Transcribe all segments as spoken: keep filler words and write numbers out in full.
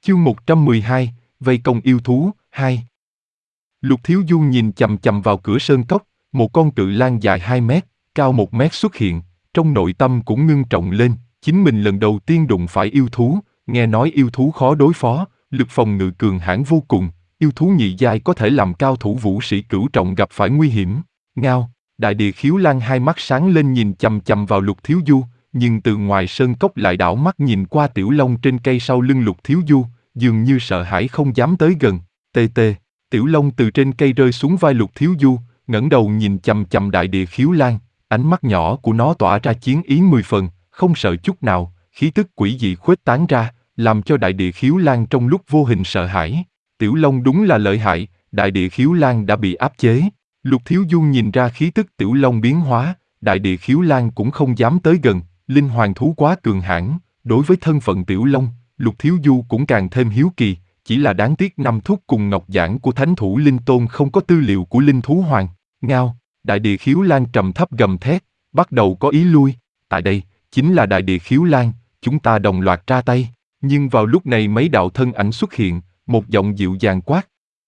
Chương một trăm mười hai, vây công yêu thú, hai. Lục Thiếu Du nhìn chằm chằm vào cửa sơn cốc, một con cự lang dài hai mét, cao một mét xuất hiện, trong nội tâm cũng ngưng trọng lên, chính mình lần đầu tiên đụng phải yêu thú, nghe nói yêu thú khó đối phó, lực phòng ngự cường hãn vô cùng, yêu thú nhị giai có thể làm cao thủ vũ sĩ cửu trọng gặp phải nguy hiểm. Ngao, đại địa khiếu lang hai mắt sáng lên nhìn chằm chằm vào Lục Thiếu Du, nhưng từ ngoài sơn cốc lại đảo mắt nhìn qua tiểu long trên cây sau lưng Lục Thiếu Du, dường như sợ hãi không dám tới gần. Tê tê, tiểu long từ trên cây rơi xuống vai Lục Thiếu Du, ngẩng đầu nhìn chằm chằm đại địa khiếu lang, ánh mắt nhỏ của nó tỏa ra chiến ý mười phần, không sợ chút nào, khí tức quỷ dị khuếch tán ra, làm cho đại địa khiếu lang trong lúc vô hình sợ hãi. Tiểu long đúng là lợi hại, đại địa khiếu lang đã bị áp chế. Lục Thiếu Du nhìn ra khí tức tiểu long biến hóa, đại địa khiếu lang cũng không dám tới gần, linh hoàng thú quá cường hãn, đối với thân phận tiểu long, Lục Thiếu Du cũng càng thêm hiếu kỳ, chỉ là đáng tiếc năm thúc cùng ngọc giản của thánh thủ linh tôn không có tư liệu của linh thú hoàng. Ngao, đại địa khiếu lang trầm thấp gầm thét, bắt đầu có ý lui, tại đây, chính là đại địa khiếu lang, chúng ta đồng loạt ra tay, nhưng vào lúc này mấy đạo thân ảnh xuất hiện, một giọng dịu dàng quát.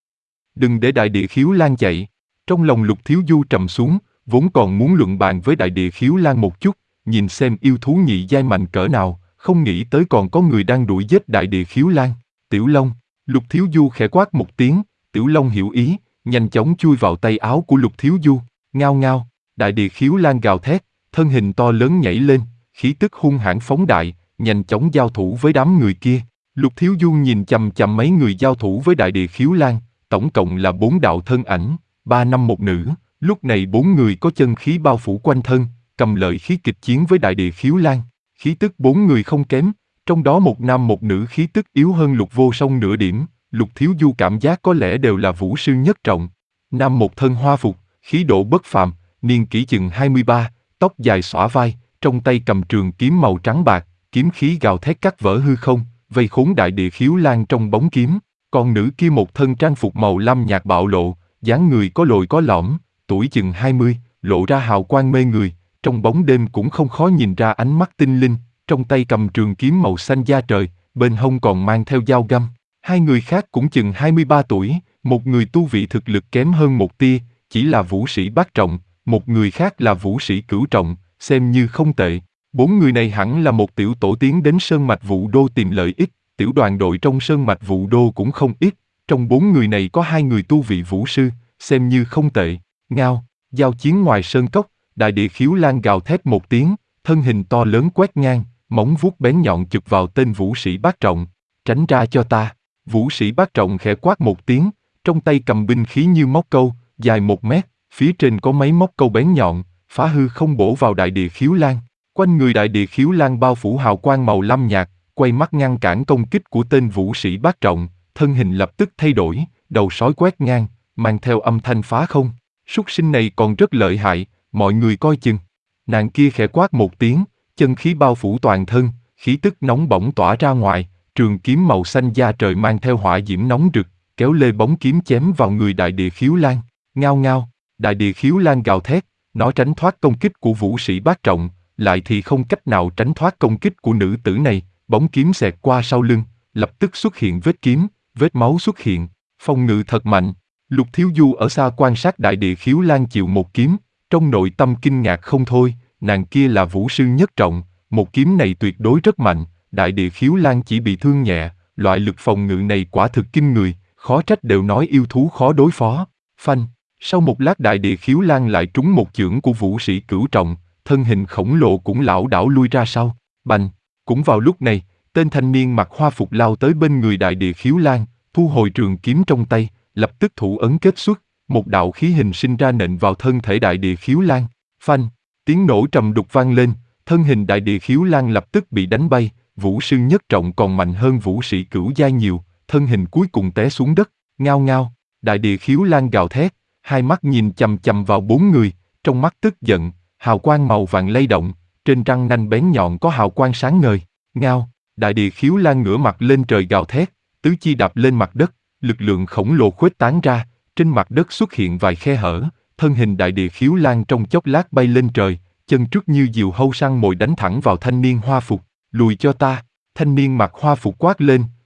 Đừng để đại địa khiếu lang chạy. Trong lòng Lục Thiếu Du trầm xuống, vốn còn muốn luận bàn với đại địa khiếu lang một chút, nhìn xem yêu thú nhị giai mạnh cỡ nào, không nghĩ tới còn có người đang đuổi giết đại địa khiếu lang. Tiểu Long, Lục Thiếu Du khẽ quát một tiếng, Tiểu Long hiểu ý, nhanh chóng chui vào tay áo của Lục Thiếu Du. Ngao ngao, đại địa khiếu lang gào thét, thân hình to lớn nhảy lên, khí tức hung hãn phóng đại, nhanh chóng giao thủ với đám người kia. Lục Thiếu Du nhìn chằm chằm mấy người giao thủ với đại địa khiếu lang, tổng cộng là bốn đạo thân ảnh, ba nam một nữ, lúc này bốn người có chân khí bao phủ quanh thân, cầm lợi khí kịch chiến với đại địa khiếu lang. Khí tức bốn người không kém, trong đó một nam một nữ khí tức yếu hơn Lục Vô Song nửa điểm, Lục Thiếu Du cảm giác có lẽ đều là vũ sư nhất trọng. Nam một thân hoa phục, khí độ bất phàm, niên kỷ chừng hai mươi ba, tóc dài xõa vai, trong tay cầm trường kiếm màu trắng bạc, kiếm khí gào thét cắt vỡ hư không, vây khốn đại địa khiếu lang trong bóng kiếm. Còn nữ kia một thân trang phục màu lam nhạt bạo lộ, dáng người có lồi có lõm, tuổi chừng hai mươi, lộ ra hào quang mê người, trong bóng đêm cũng không khó nhìn ra ánh mắt tinh linh, trong tay cầm trường kiếm màu xanh da trời, bên hông còn mang theo dao găm. Hai người khác cũng chừng hai mươi ba tuổi, một người tu vị thực lực kém hơn một tia, chỉ là vũ sĩ bát trọng, một người khác là vũ sĩ cửu trọng, xem như không tệ. Bốn người này hẳn là một tiểu tổ tiến đến Sơn Mạch Vũ Đô tìm lợi ích, tiểu đoàn đội trong Sơn Mạch Vũ Đô cũng không ít, trong bốn người này có hai người tu vị vũ sư, xem như không tệ. Ngao, giao chiến ngoài sơn cốc, đại địa khiếu lang gào thét một tiếng, thân hình to lớn quét ngang, móng vuốt bén nhọn chụp vào tên vũ sĩ bát trọng. Tránh ra cho ta. Vũ sĩ bát trọng khẽ quát một tiếng, trong tay cầm binh khí như móc câu, dài một mét, phía trên có mấy móc câu bén nhọn, phá hư không bổ vào đại địa khiếu lang. Quanh người đại địa khiếu lang bao phủ hào quang màu lam nhạt, quay mắt ngăn cản công kích của tên vũ sĩ bát trọng, thân hình lập tức thay đổi, đầu sói quét ngang, mang theo âm thanh phá không. Súc sinh này còn rất lợi hại, mọi người coi chừng. Nàng kia khẽ quát một tiếng, chân khí bao phủ toàn thân, khí tức nóng bỏng tỏa ra ngoài, trường kiếm màu xanh da trời mang theo hỏa diễm nóng rực, kéo lê bóng kiếm chém vào người đại địa khiếu lang. Ngao ngao, đại địa khiếu lang gào thét, nó tránh thoát công kích của vũ sĩ bát trọng, lại thì không cách nào tránh thoát công kích của nữ tử này, bóng kiếm xẹt qua sau lưng, lập tức xuất hiện vết kiếm, vết máu xuất hiện, phòng ngự thật mạnh. Lục Thiếu Du ở xa quan sát đại địa khiếu lang chịu một kiếm, trong nội tâm kinh ngạc không thôi, nàng kia là vũ sư nhất trọng, một kiếm này tuyệt đối rất mạnh, đại địa khiếu lang chỉ bị thương nhẹ, loại lực phòng ngự này quả thực kinh người, khó trách đều nói yêu thú khó đối phó. Phanh, sau một lát đại địa khiếu lang lại trúng một chưởng của vũ sĩ cửu trọng, thân hình khổng lồ cũng lảo đảo lui ra sau. Bành, cũng vào lúc này, tên thanh niên mặc hoa phục lao tới bên người đại địa khiếu lang, thu hồi trường kiếm trong tay, lập tức thủ ấn kết xuất, một đạo khí hình sinh ra nện vào thân thể đại địa khiếu lang. Phanh, tiếng nổ trầm đục vang lên, thân hình đại địa khiếu lang lập tức bị đánh bay, vũ sư nhất trọng còn mạnh hơn vũ sĩ cửu giai nhiều, thân hình cuối cùng té xuống đất. Ngao ngao, đại địa khiếu lang gào thét, hai mắt nhìn chằm chằm vào bốn người, trong mắt tức giận, hào quang màu vàng lay động, trên răng nanh bén nhọn có hào quang sáng ngời. Ngao, đại địa khiếu lang ngửa mặt lên trời gào thét, tứ chi đạp lên mặt đất, lực lượng khổng lồ khuếch tán ra, trên mặt đất xuất hiện vài khe hở, thân hình đại địa khiếu lang trong chốc lát bay lên trời, chân trước như diều hâu săn mồi đánh thẳng vào thanh niên hoa phục. Lùi cho ta. Thanh niên mặc hoa phục quát lên,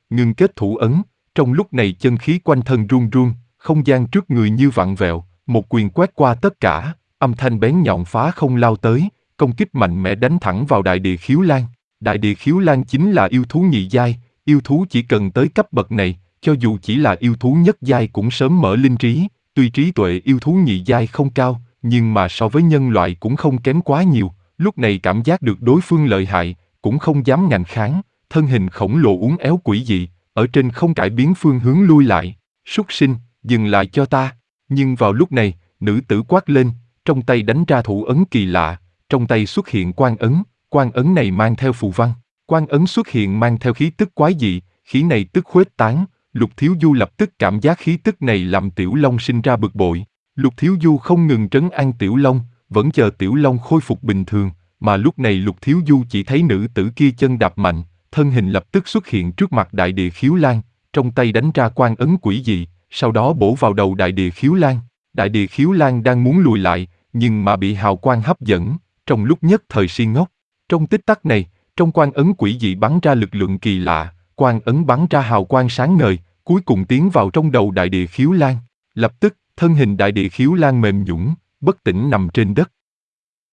ngưng kết thủ ấn. Trong lúc này chân khí quanh thân run run, không gian trước người như vặn vẹo, một quyền quét qua tất cả, âm thanh bén nhọn phá không lao tới, công kích mạnh mẽ đánh thẳng vào đại địa khiếu lan. Đại địa khiếu lan chính là yêu thú nhị giai, yêu thú chỉ cần tới cấp bậc này, cho dù chỉ là yêu thú nhất giai cũng sớm mở linh trí, tuy trí tuệ yêu thú nhị giai không cao, nhưng mà so với nhân loại cũng không kém quá nhiều, lúc này cảm giác được đối phương lợi hại, cũng không dám ngạnh kháng, thân hình khổng lồ uốn éo quỷ dị, ở trên không cải biến phương hướng lui lại. Súc sinh, dừng lại cho ta. Nhưng vào lúc này, nữ tử quát lên, trong tay đánh ra thủ ấn kỳ lạ, trong tay xuất hiện quan ấn, quan ấn này mang theo phù văn. Quan ấn xuất hiện mang theo khí tức quái dị, khí này tức khuếch tán, Lục Thiếu Du lập tức cảm giác khí tức này làm Tiểu Long sinh ra bực bội. Lục Thiếu Du không ngừng trấn an Tiểu Long, vẫn chờ Tiểu Long khôi phục bình thường, mà lúc này Lục Thiếu Du chỉ thấy nữ tử kia chân đạp mạnh, thân hình lập tức xuất hiện trước mặt đại địa khiếu lan, trong tay đánh ra quan ấn quỷ dị, sau đó bổ vào đầu đại địa khiếu lan. Đại địa khiếu lan đang muốn lùi lại, nhưng mà bị hào quang hấp dẫn, trong lúc nhất thời si ngốc. Trong tích tắc này, trong quan ấn quỷ dị bắn ra lực lượng kỳ lạ, quan ấn bắn ra hào quang sáng ngời, cuối cùng tiến vào trong đầu đại địa khiếu lan. Lập tức, thân hình đại địa khiếu lan mềm nhũn, bất tỉnh nằm trên đất.